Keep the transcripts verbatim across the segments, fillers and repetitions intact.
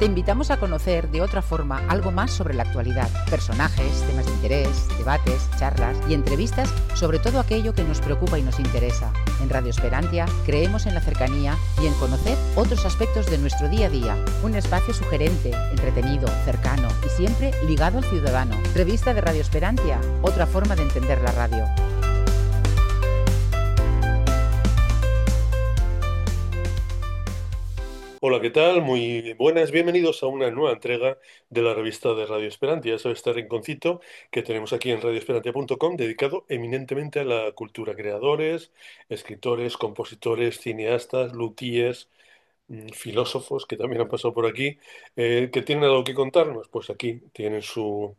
Te invitamos a conocer de otra forma algo más sobre la actualidad, personajes, temas de interés, debates, charlas y entrevistas sobre todo aquello que nos preocupa y nos interesa. En Radio Esperantia creemos en la cercanía y en conocer otros aspectos de nuestro día a día. Un espacio sugerente, entretenido, cercano y siempre ligado al ciudadano. Revista de Radio Esperantia, otra forma de entender la radio. Hola, ¿qué tal? Muy buenas, bienvenidos a una nueva entrega de la revista de Radio Esperantia. Eso es este rinconcito que tenemos aquí en radio esperantia punto com, dedicado eminentemente a la cultura, creadores, escritores, compositores, cineastas, luthiers, mm, filósofos que también han pasado por aquí, eh, que tienen algo que contarnos. Pues aquí tienen su,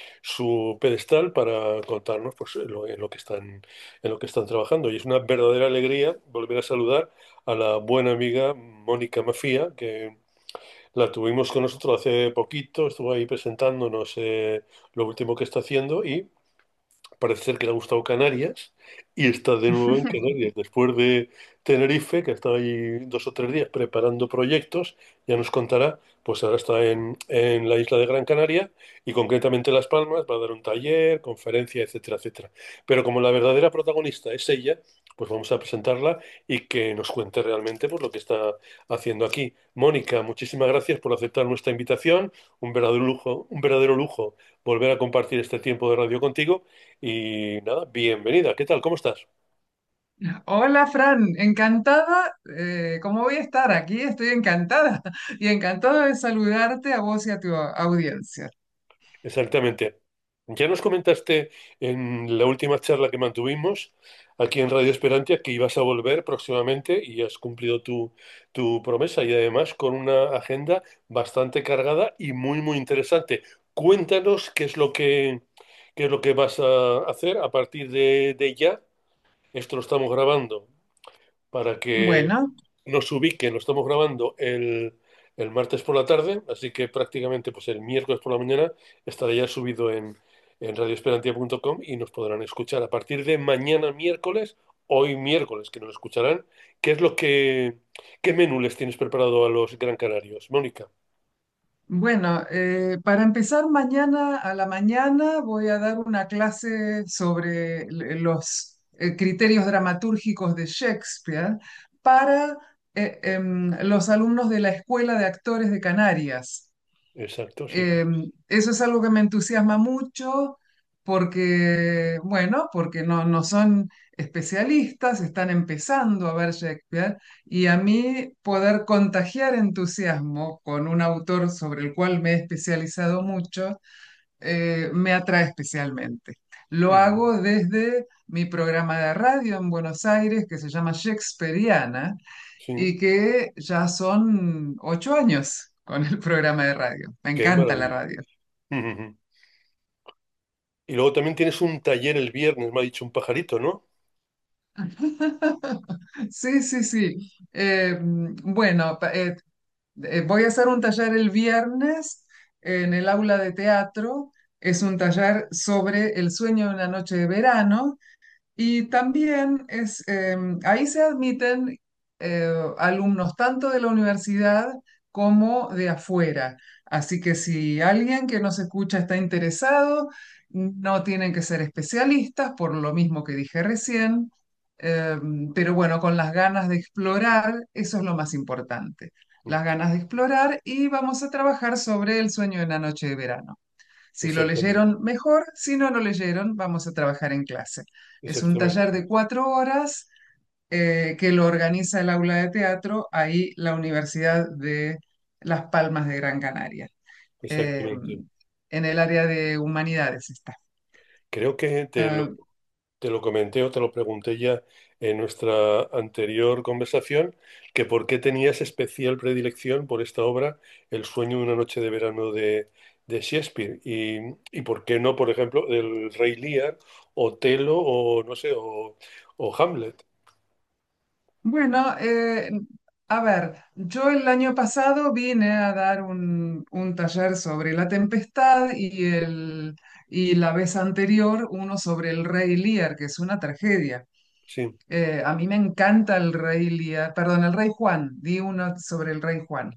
su pedestal para contarnos pues, en lo, en lo que están, en lo que están trabajando. Y es una verdadera alegría volver a saludar a la buena amiga Mónica Mafía, que la tuvimos con nosotros hace poquito, estuvo ahí presentándonos eh, lo último que está haciendo y parece ser que le ha gustado Canarias y está de nuevo en Canarias. Después de Tenerife, que ha estado ahí dos o tres días preparando proyectos, ya nos contará, pues ahora está en, en la isla de Gran Canaria y concretamente en Las Palmas, va a dar un taller, conferencia, etcétera, etcétera. Pero como la verdadera protagonista es ella, pues vamos a presentarla y que nos cuente realmente pues, lo que está haciendo aquí. Mónica, muchísimas gracias por aceptar nuestra invitación. Un verdadero lujo, un verdadero lujo volver a compartir este tiempo de radio contigo. Y nada, bienvenida. ¿Qué tal? ¿Cómo estás? Hola Fran, encantada. Eh, ¿cómo voy a estar aquí? Estoy encantada y encantada de saludarte a vos y a tu audiencia. Exactamente. Ya nos comentaste en la última charla que mantuvimos aquí en Radio Esperantia que ibas a volver próximamente y has cumplido tu, tu promesa y además con una agenda bastante cargada y muy, muy interesante. Cuéntanos qué es lo que, qué es lo que vas a hacer a partir de, de ya. Esto lo estamos grabando para que Bueno, nos ubique. Lo estamos grabando el, el martes por la tarde, así que prácticamente pues el miércoles por la mañana estará ya subido en, en radio esperantia punto com y nos podrán escuchar a partir de mañana miércoles, hoy miércoles que nos escucharán. ¿Qué es lo que, qué menú les tienes preparado a los gran canarios, Mónica? bueno, eh, para empezar mañana a la mañana voy a dar una clase sobre l- los eh, criterios dramatúrgicos de Shakespeare para eh, em, los alumnos de la Escuela de Actores de Canarias. Exacto, sí. Eh, Eso es algo que me entusiasma mucho porque, bueno, porque no, no son especialistas, están empezando a ver Shakespeare y a mí poder contagiar entusiasmo con un autor sobre el cual me he especializado mucho, eh, me atrae especialmente. Lo Mm, hago desde mi programa de radio en Buenos Aires que se llama Shakespeareana sí, y que ya son ocho años con el programa de radio. Me qué encanta la maravilla. radio. Y luego también tienes un taller el viernes, me ha dicho un pajarito, ¿no? Sí, sí, sí. Eh, bueno, pa- eh, eh, voy a hacer un taller el viernes en el aula de teatro. Es un taller sobre el sueño de una noche de verano. Y también es, eh, ahí se admiten eh, alumnos tanto de la universidad como de afuera. Así que si alguien que nos escucha está interesado, no tienen que ser especialistas, por lo mismo que dije recién, eh, pero bueno, con las ganas de explorar, eso es lo más importante. Las ganas de explorar y vamos a trabajar sobre el sueño de una noche de verano. Si lo Exactamente, leyeron, mejor. Si no lo leyeron, vamos a trabajar en clase. Es un exactamente, taller de cuatro horas eh, que lo organiza el aula de teatro, ahí la Universidad de Las Palmas de Gran Canaria. Eh, exactamente. en el área de humanidades está. Creo que te Eh, lo, te lo comenté o te lo pregunté ya en nuestra anterior conversación, que por qué tenías especial predilección por esta obra, El sueño de una noche de verano de, de Shakespeare, y, y por qué no, por ejemplo, el Rey Lear, Otelo o no sé, o, o Hamlet. bueno, eh, a ver, yo el año pasado vine a dar un, un taller sobre La Tempestad y, el, y la vez anterior uno sobre el Rey Lear, que es una tragedia. Sí, Eh, a mí me encanta el rey Lear, perdón, el rey Juan, di uno sobre el rey Juan.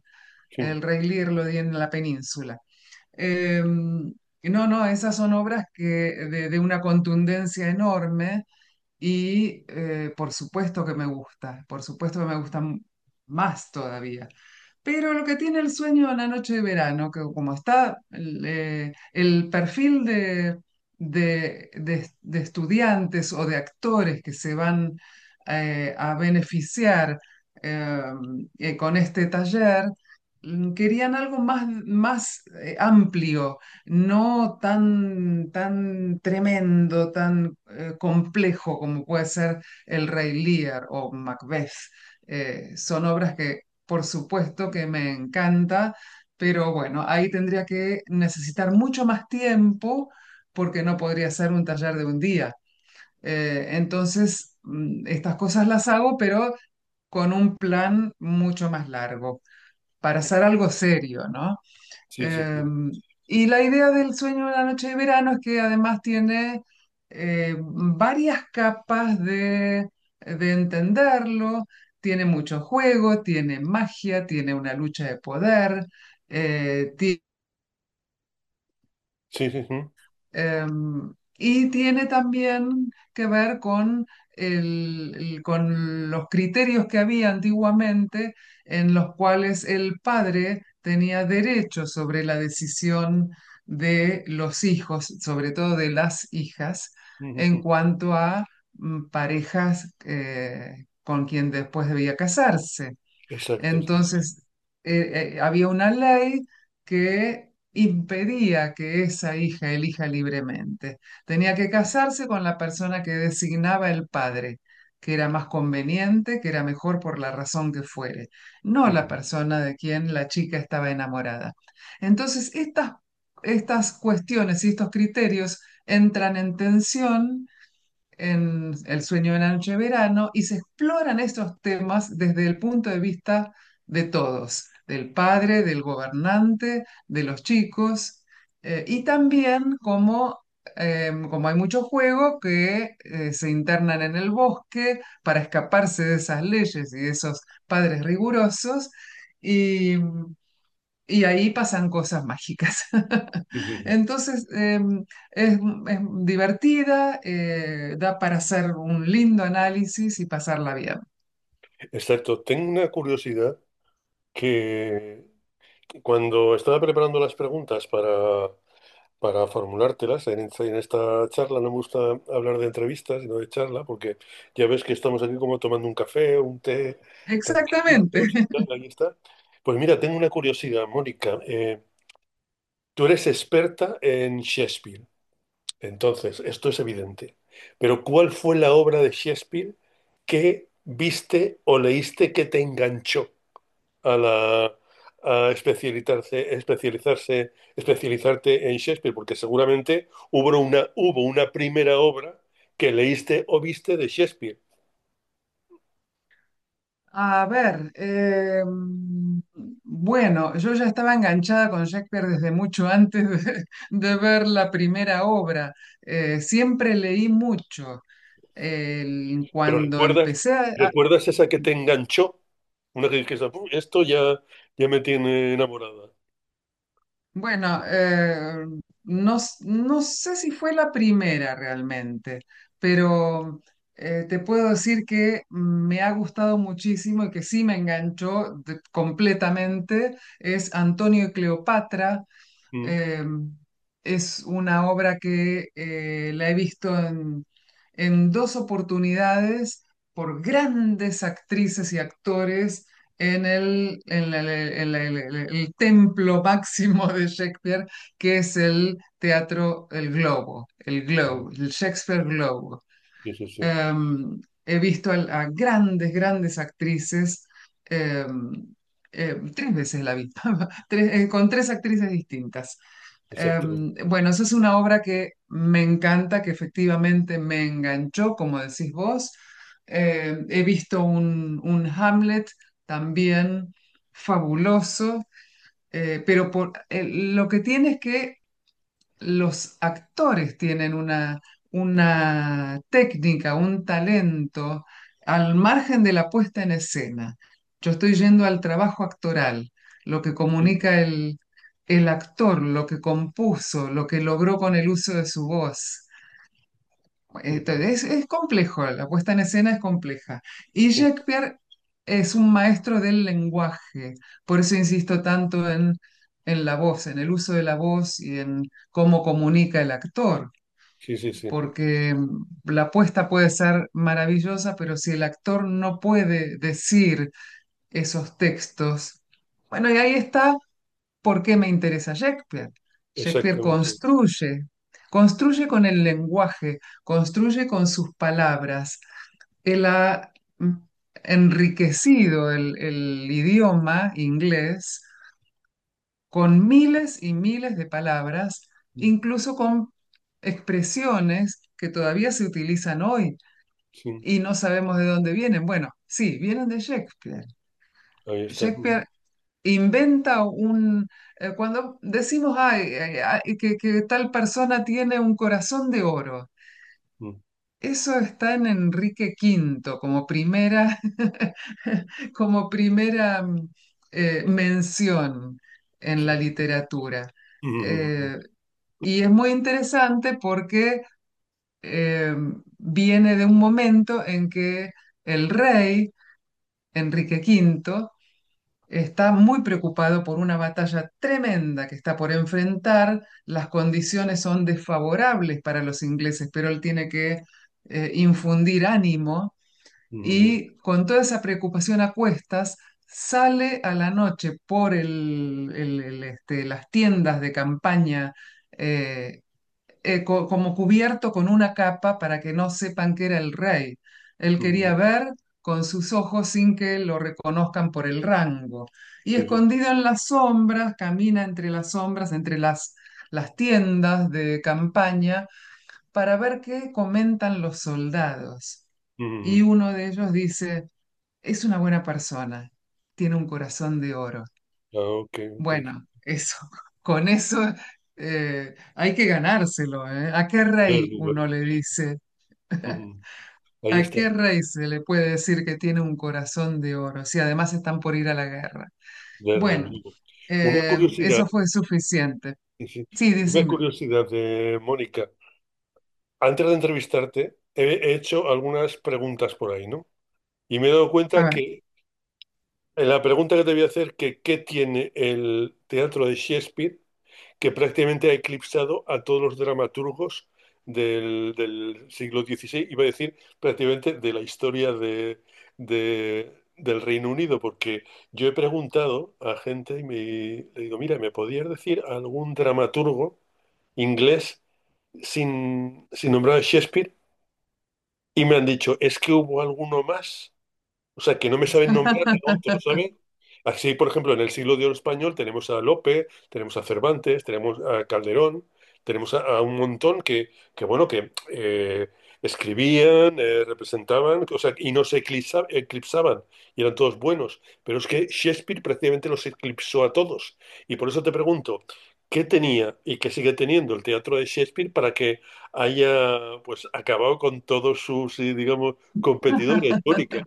sí. el Rey Lear lo di en la península. Eh, no, no, esas son obras que de, de una contundencia enorme y eh, por supuesto que me gusta, por supuesto que me gustan más todavía. Pero lo que tiene el sueño en la noche de verano, que como está el, eh, el perfil de, de- de- de estudiantes o de actores que se van eh, a beneficiar eh, eh, con este taller, mm, querían algo más, más eh, amplio, no tan, tan tremendo, tan eh, complejo como puede ser El Rey Lear o Macbeth. Eh, son obras que por supuesto que me encanta, pero bueno, ahí tendría que necesitar mucho más tiempo porque no podría ser un taller de un día. Eh, entonces, mm, estas cosas las hago, pero con un plan mucho más largo, para hacer algo serio, ¿no? Sí, sí, Eh, sí. y la idea del sueño de la noche de verano es que además tiene eh, varias capas de, de entenderlo, tiene mucho juego, tiene magia, tiene una lucha de poder, eh, ti- Sí, sí, sí. Em, y tiene también que ver con, el- el- con los criterios que había antiguamente en los cuales el padre tenía derecho sobre la decisión de los hijos, sobre todo de las hijas, en Ujú. cuanto a mm, parejas eh, con quien después debía casarse. Exacto, sí, sí. Entonces, eh, eh, había una ley que impedía que esa hija elija libremente. Tenía que casarse con la persona que designaba el padre, que era más conveniente, que era mejor por la razón que fuere, no la Ujú. persona de quien la chica estaba enamorada. Entonces, estas, estas cuestiones y estos criterios entran en tensión en El sueño de la noche de verano y se exploran estos temas desde el punto de vista de todos, del padre, del gobernante, de los chicos, eh, y también como, eh, como hay mucho juego que eh, se internan en el bosque para escaparse de esas leyes y de esos padres rigurosos. Y, y ahí pasan cosas mágicas. Sí, sí, sí. Entonces, eh, es, es divertida, eh, da para hacer un lindo análisis y pasarla bien. Exacto. Tengo una curiosidad que cuando estaba preparando las preguntas para, para formulártelas en, esta en esta charla, no me gusta hablar de entrevistas, sino de charla, porque ya ves que estamos aquí como tomando un café, un té, Exactamente. tranquilitos y tal, ahí está. Pues mira, tengo una curiosidad, Mónica. Eh, tú eres experta en Shakespeare, entonces, esto es evidente. Pero ¿cuál fue la obra de Shakespeare que viste o leíste que te enganchó a la a especializarse, especializarse, especializarte en Shakespeare? Porque seguramente hubo una, hubo una primera obra que leíste o viste de Shakespeare. A ver, eh, bueno, yo ya estaba enganchada con Shakespeare desde mucho antes de, de ver la primera obra. Eh, siempre leí mucho. El- Pero cuando ¿recuerdas, empecé a, recuerdas esa que te enganchó? Una que dijiste: "Uf, esto ya, ya me tiene enamorada". Bueno, eh, no, s- no sé si fue la primera realmente, pero eh, te puedo decir que me ha gustado muchísimo y que sí me enganchó de- completamente. Es Antonio y Cleopatra. Mm. Eh, es una obra que eh, la he visto en, en dos oportunidades por grandes actrices y actores en el, en la- en la- el, el- el templo máximo de Shakespeare, que es el teatro El Globo, el Ajá. Globe, el Shakespeare Globe. Sí, sí, sí. Em, he visto a, a grandes, grandes actrices, em, em, tres veces la vi, tres- eh, con tres actrices distintas. Exacto. Em, bueno, esa es una obra que me encanta, que efectivamente me enganchó, como decís vos. Em, he visto un, un Hamlet también fabuloso, eh, pero por, eh, lo que tiene es que los actores tienen una, una técnica, un talento al margen de la puesta en escena. Yo estoy yendo al trabajo actoral. lo que sí, comunica el, el actor, lo que compuso, lo que logró con el uso de su voz. ujú, Entonces, es, es complejo, la puesta en escena es compleja. Y sí, Shakespeare es un maestro del lenguaje, por eso insisto tanto en, en la voz, en el uso de la voz y en cómo comunica el actor, sí, sí, sí, porque mm, la puesta puede ser maravillosa, pero si el actor no puede decir esos textos, bueno, y ahí está por qué me interesa Shakespeare. Shakespeare exactamente. construye, construye con el lenguaje, construye con sus palabras. Él ha mm, enriquecido el, el idioma inglés con miles y miles de palabras, incluso con expresiones que todavía se utilizan hoy Sí, y no sabemos de dónde vienen. Bueno, sí, vienen de Shakespeare. ahí está. Ujú, Shakespeare inventa un... eh, cuando decimos "Ay, ay, ay, que, que tal persona tiene un corazón de oro", ujú, eso está en Enrique quinto como primera, como primera mm, eh, mención en la sí, literatura. ujú, Eh, y es muy interesante porque eh, viene de un momento en que el rey, Enrique quinto, está muy preocupado por una batalla tremenda que está por enfrentar. Las condiciones son desfavorables para los ingleses, pero él tiene que eh, infundir ánimo ujú, y con toda esa preocupación a cuestas sale a la noche por el- el- el, este, las tiendas de campaña eh, eh, co- como cubierto con una capa para que no sepan que era el rey. Él quería ujú, ver con sus ojos sin que lo reconozcan por el rango. Y sí, sí, escondido en las sombras, camina entre las sombras, entre las, las tiendas de campaña, para ver qué comentan los soldados. Y ujú, uno de ellos dice, es una buena persona, tiene un corazón de oro. ah, ok, ok. Bueno, eso, con eso eh, hay que ganárselo, ¿eh? ¿A qué rey Claro, claro. uno le dice? Ujú, ahí ¿A está. qué rey se le puede decir que tiene un corazón de oro si además están por ir a la guerra? Desde Bueno, luego. Una eh, curiosidad, eso fue suficiente. sí, sí, Sí, una decime. curiosidad de Mónica. Antes de entrevistarte, he, he hecho algunas preguntas por ahí, ¿no? Y me he dado A cuenta ver. que en la pregunta que te voy a hacer, que ¿qué tiene el teatro de Shakespeare que prácticamente ha eclipsado a todos los dramaturgos del, del siglo dieciséis, iba a decir prácticamente de la historia de, de- del Reino Unido, porque yo he preguntado a gente y me, le digo, mira, ¿me podías decir algún dramaturgo inglés sin, sin nombrar a Shakespeare? Y me han dicho, es que hubo alguno más. O sea, que no me saben nombrar a otros, ¿sabes? Así, por ejemplo, en el siglo de oro español tenemos a Lope, tenemos a Cervantes, tenemos a Calderón, tenemos a, a un montón que, que bueno, que eh, escribían, eh, representaban, o sea, y no se eclipsa- eclipsaban, y eran todos buenos. Pero es que Shakespeare prácticamente los eclipsó a todos. Y por eso te pregunto, ¿qué tenía y qué sigue teniendo el teatro de Shakespeare para que haya, pues, acabado con todos sus, eh, digamos, competidores, Mónica?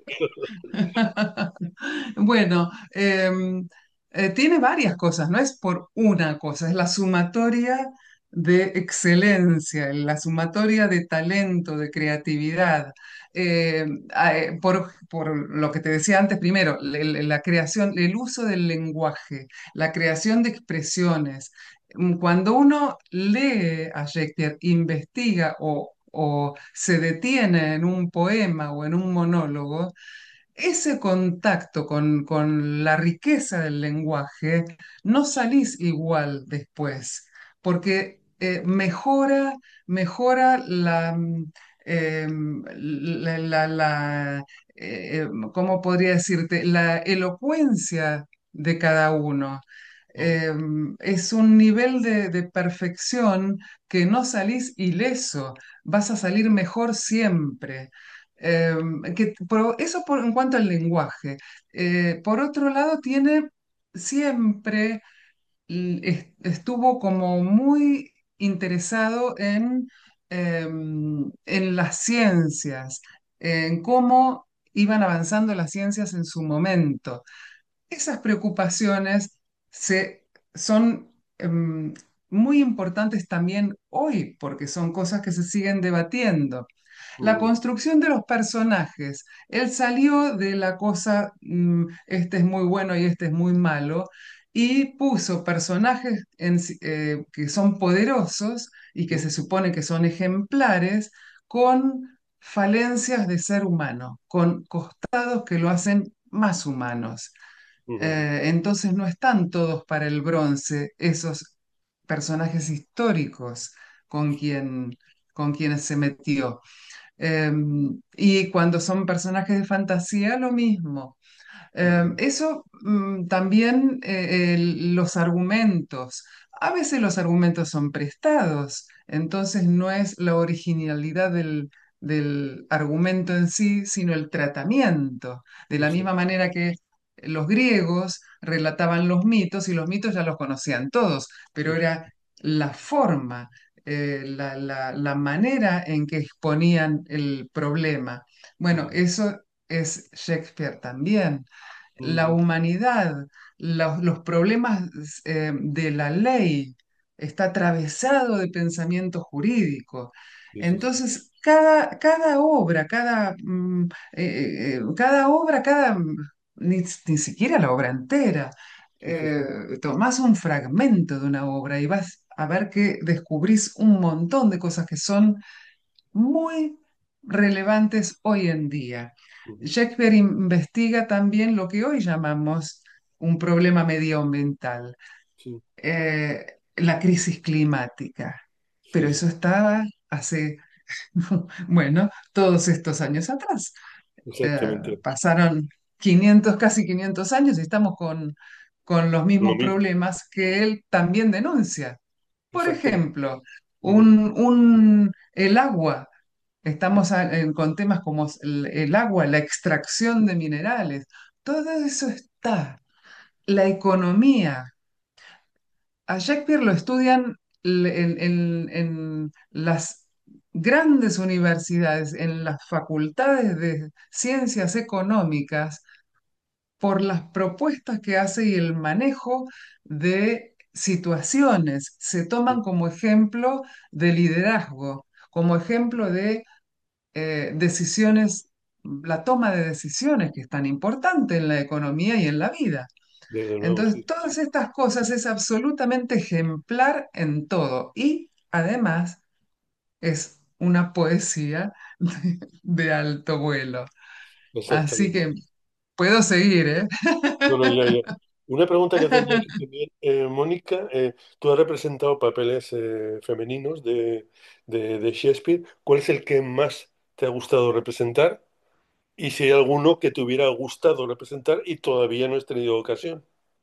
Bueno, em, eh, tiene varias cosas, no es por una cosa, es la sumatoria de excelencia, la sumatoria de talento, de creatividad. Em, a- eh, por, por lo que te decía antes, primero, le- le- la creación, el uso del lenguaje, la creación de expresiones. Mm, Cuando uno lee a Shakespeare, investiga o o se detiene en un poema o en un monólogo, ese contacto con, con la riqueza del lenguaje, no salís igual después, porque eh, mejora, mejora la, mm, em, la, la- la, eh, em, ¿cómo podría decirte? La elocuencia de cada uno. Em, es un nivel de, de perfección que no salís ileso, vas a salir mejor siempre. Eh, que, por- eso por, en cuanto al lenguaje. Eh, por otro lado, tiene siempre, l- est- estuvo como muy interesado en, em, en las ciencias, en cómo iban avanzando las ciencias en su momento. Esas preocupaciones se, son em, muy importantes también hoy, porque son cosas que se siguen debatiendo. La Ujú, construcción de los personajes. Él salió de la cosa, mm, este es muy bueno y este es muy malo, y puso personajes en sí- eh, que son poderosos y que se ujú, supone que son ejemplares, con falencias de ser humano, con costados que lo hacen más humanos. ujú, Eh, entonces no están todos para el bronce esos personajes históricos con quien, con quienes se metió. Eh, y cuando son personajes de fantasía, lo mismo. Eh, ujú. eso mm, también eh, el- los argumentos. A veces los argumentos son prestados, entonces no es la originalidad del, del argumento en sí, sino el tratamiento. De la misma Exacto. manera que los griegos relataban los mitos y los mitos ya los conocían todos, pero era la forma, eh, la, la la manera en que exponían el problema. Bueno, Ujú, eso es Shakespeare también. La ujú. humanidad, los, los problemas eh, de la ley, está atravesado de pensamiento jurídico. Sí, sí, sí. Entonces, cada, cada obra, cada, mm, eh, eh, cada obra, cada, mm, ni, ni siquiera la obra entera, Sí, sí, sí. eh, tomás un fragmento de una obra y vas a ver que descubrís un montón de cosas que son muy relevantes hoy en día. Ujú, Shakespeare investiga también lo que hoy llamamos un problema medioambiental, sí, eh, la crisis climática, sí, pero sí. eso estaba hace, bueno, todos estos años atrás. Eh, Exactamente. pasaron quinientos, casi quinientos años y estamos con, con los Lo mismos mismo. problemas que él también denuncia. Por Exactamente. ejemplo, Ujú, un, un- el agua. Estamos a- en- con temas como el, el agua, la extracción de minerales. Todo eso está. La economía. A Shakespeare lo estudian l- en, en- en las grandes universidades, en las facultades de ciencias económicas, por las propuestas que hace y el manejo de situaciones. Se toman como ejemplo de liderazgo, como ejemplo de eh, decisiones, la toma de decisiones que es tan importante en la economía y en la vida. desde luego, Entonces, sí, sí, sí. todas estas cosas es absolutamente ejemplar en todo y además es una poesía de, de alto vuelo. Así Exactamente. que puedo seguir, ¿eh? No, no, ya, ya. Una pregunta que tenía aquí también, eh, Mónica, eh, tú has representado papeles eh, femeninos de, de, de Shakespeare. ¿Cuál es el que más te ha gustado representar? Y si hay alguno que te hubiera gustado representar y todavía no has tenido ocasión.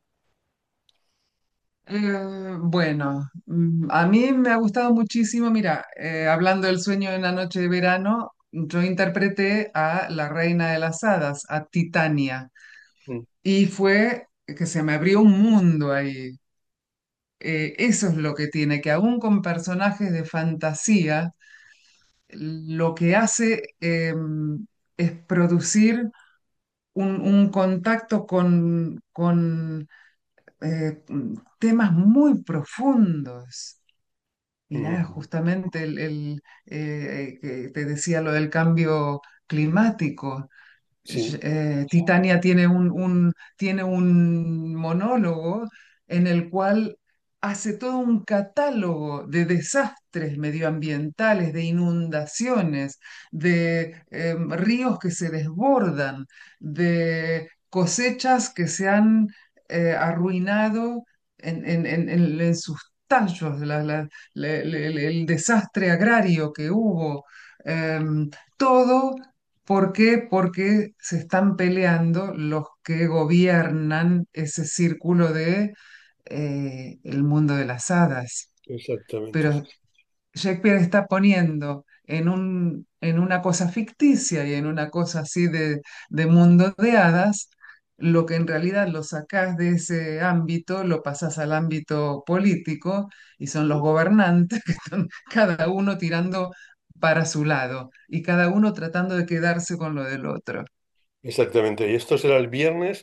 Eh, bueno, mm, a mí me ha gustado muchísimo, mira, eh, hablando del sueño en la noche de verano, yo interpreté a la reina de las hadas, a Titania, Mm, y fue que se me abrió un mundo ahí. Eh, eso es lo que tiene, que aún con personajes de fantasía, lo que hace eh, es producir un, un contacto con, con eh, temas muy profundos. Mirá, mm, justamente el, el, eh, que te decía lo del cambio climático. sí, eh, Titania tiene un, un- tiene un monólogo en el cual hace todo un catálogo de desastres medioambientales, de inundaciones, de eh, ríos que se desbordan, de cosechas que se han eh, arruinado en, en- en- en- en sus tallos, la- la- la- la- el el desastre agrario que hubo. em, Todo. ¿Por qué? Porque se están peleando los que gobiernan ese círculo de eh, el mundo de las hadas. exactamente. Pero Shakespeare está poniendo en un, en una cosa ficticia y en una cosa así de, de mundo de hadas, lo que en realidad lo sacás de ese ámbito, lo pasás al ámbito político y son los gobernantes que están cada uno tirando para su lado y cada uno tratando de quedarse con lo del otro. Exactamente. Y esto será el viernes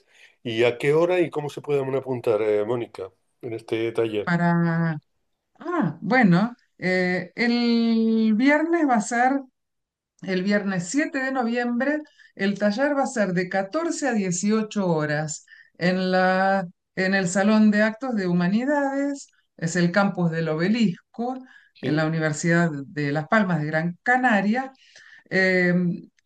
¿Y a qué hora y cómo se pueden apuntar, eh, Mónica, en este taller? Para... Ah, bueno, eh, el viernes va a ser, el viernes siete de noviembre, el taller va a ser de catorce a dieciocho horas en la, en el Salón de Actos de Humanidades, es el campus del Obelisco, en ¿Sí? la Universidad de Las Palmas de Gran Canaria. Eh,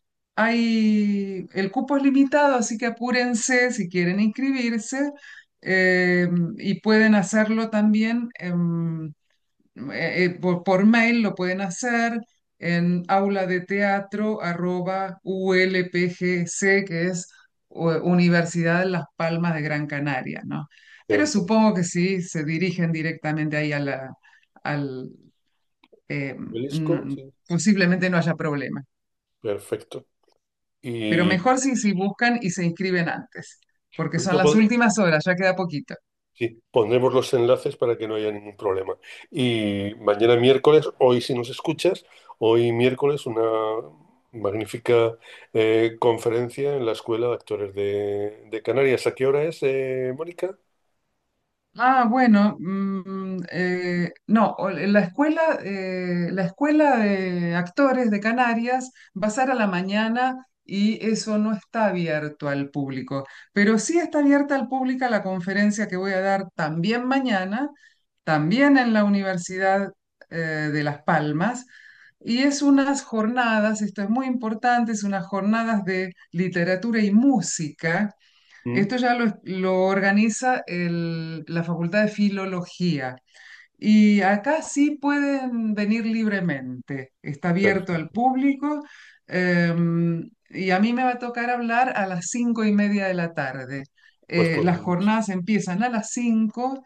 hay, el cupo es limitado, así que apúrense si quieren inscribirse, eh, y pueden hacerlo también em, eh, eh, por, por mail, lo pueden hacer en aula de teatro arroba U L P G C, que es eh, Universidad de Las Palmas de Gran Canaria, ¿no? Pero Perfecto. supongo que sí, se dirigen directamente ahí a la, al... eh, ¿Obelisco? mm, Sí. posiblemente no haya problema. Perfecto. Pero Y mejor si, si buscan y se inscriben antes, porque son no las pod- últimas horas, ya queda poquito. sí, pondremos los enlaces para que no haya ningún problema. Y mañana miércoles, hoy si nos escuchas, hoy miércoles una magnífica eh, conferencia en la Escuela de Actores de, de Canarias. ¿A qué hora es, eh, Mónica? Ah, bueno, mm, eh, no, o- la escuela, eh, la escuela de actores de Canarias va a ser a la mañana y eso no está abierto al público, pero sí está abierta al público la conferencia que voy a dar también mañana, también en la Universidad eh, de Las Palmas, y es unas jornadas, esto es muy importante, es unas jornadas de literatura y música. Mm, Esto ya lo, lo organiza el- la Facultad de Filología. Y acá sí pueden venir libremente. Está abierto al perfecto. público. em, y a mí me va a tocar hablar a las cinco y media de la tarde. Pues Eh, las podemos. jornadas empiezan a las cinco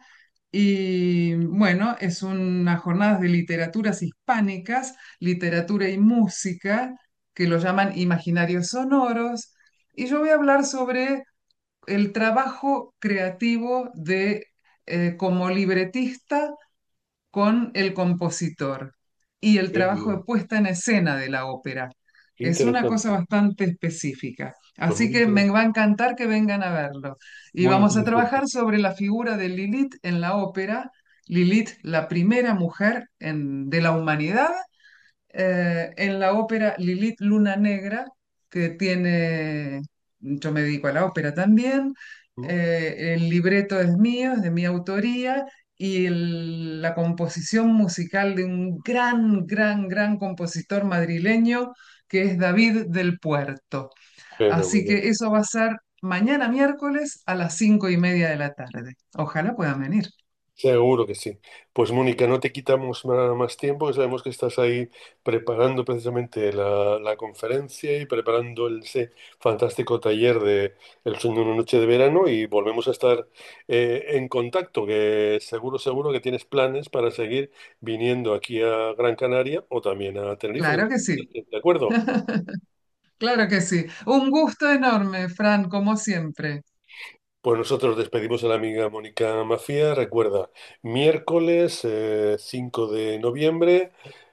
y bueno, es una jornada de literaturas hispánicas, literatura y música, que lo llaman imaginarios sonoros. Y yo voy a hablar sobre el trabajo creativo de eh, como libretista con el compositor y el Qué trabajo de bien, puesta en escena de la ópera. qué Es una cosa interesante. bastante específica. Pues Así muy que me interesante. va a encantar que vengan a verlo. Y Muy vamos a interesante. trabajar sobre la figura de Lilith en la ópera. Lilith, la primera mujer en- de la humanidad, eh, en la ópera Lilith Luna Negra, que tiene, yo me dedico a la ópera también, Mm, eh, el libreto es mío, es de mi autoría, y el- la composición musical de un gran, gran, gran compositor madrileño, que es David del Puerto. Así fenomenal. que eso va a ser mañana miércoles a las cinco y media de la tarde. Ojalá puedan venir. Seguro que sí. Pues Mónica, no te quitamos nada más tiempo, que sabemos que estás ahí preparando precisamente la, la conferencia y preparando el, ese fantástico taller de El sueño de una noche de verano y volvemos a estar eh, en contacto, que seguro, seguro que tienes planes para seguir viniendo aquí a Gran Canaria o también a Tenerife. Claro que sí. ¿De acuerdo? Claro que sí. Un gusto enorme, Fran, como siempre. Pues nosotros despedimos a la amiga Mónica Mafía. Recuerda, miércoles eh, cinco de noviembre,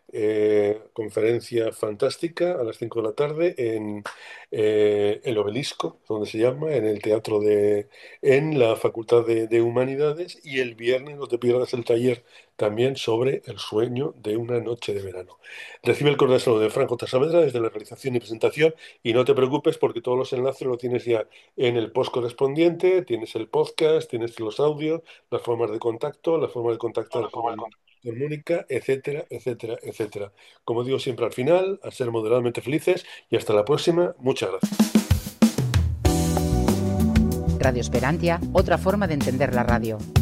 eh, conferencia fantástica a las cinco de la tarde en eh, el Obelisco, donde se llama, en el Teatro de, en la Facultad de, de Humanidades. Y el viernes no te pierdas el taller también sobre el sueño de una noche de verano. Recibe el cordial saludo de Franco Saavedra desde la realización y presentación y no te preocupes porque todos los enlaces los tienes ya en el post correspondiente, tienes el podcast, tienes los audios, las formas de contacto, la forma de contactar con, con Mónica, etcétera, etcétera, etcétera. Como digo siempre al final, a ser moderadamente felices y hasta la próxima. Muchas gracias. Radio Esperantia, otra forma de entender la radio.